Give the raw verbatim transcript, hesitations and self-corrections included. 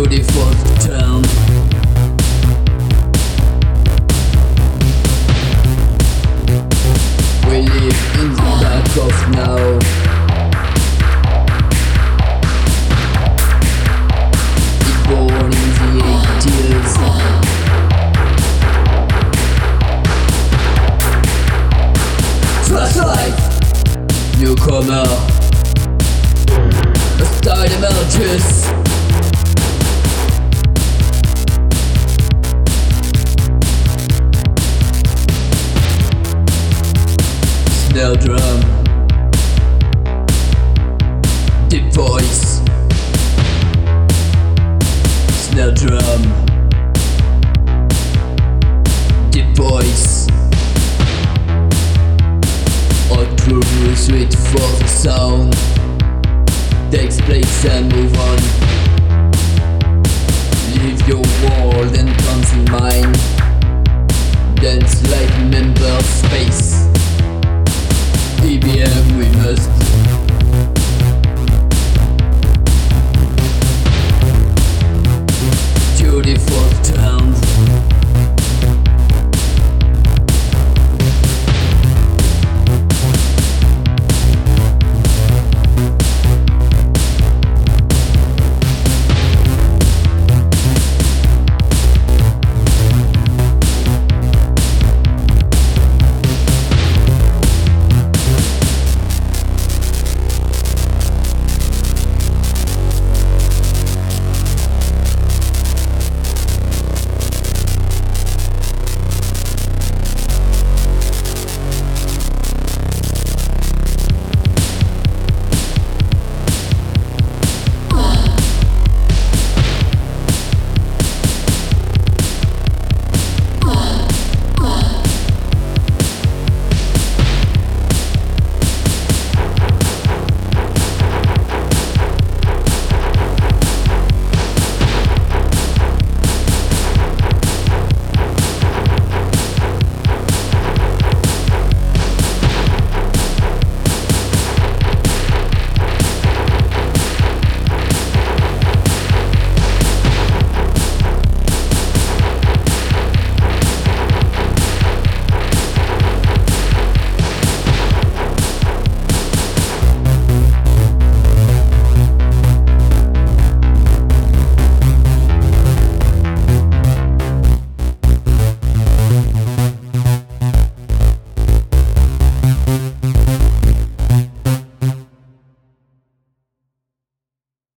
twenty-fourth town. We live in the dark of now. It born in the eighties. Flashlight, newcomer, a star emerges. Snare drum, deep voice. Snare drum, deep voice. All too sweet for the sound. Takes place and move on.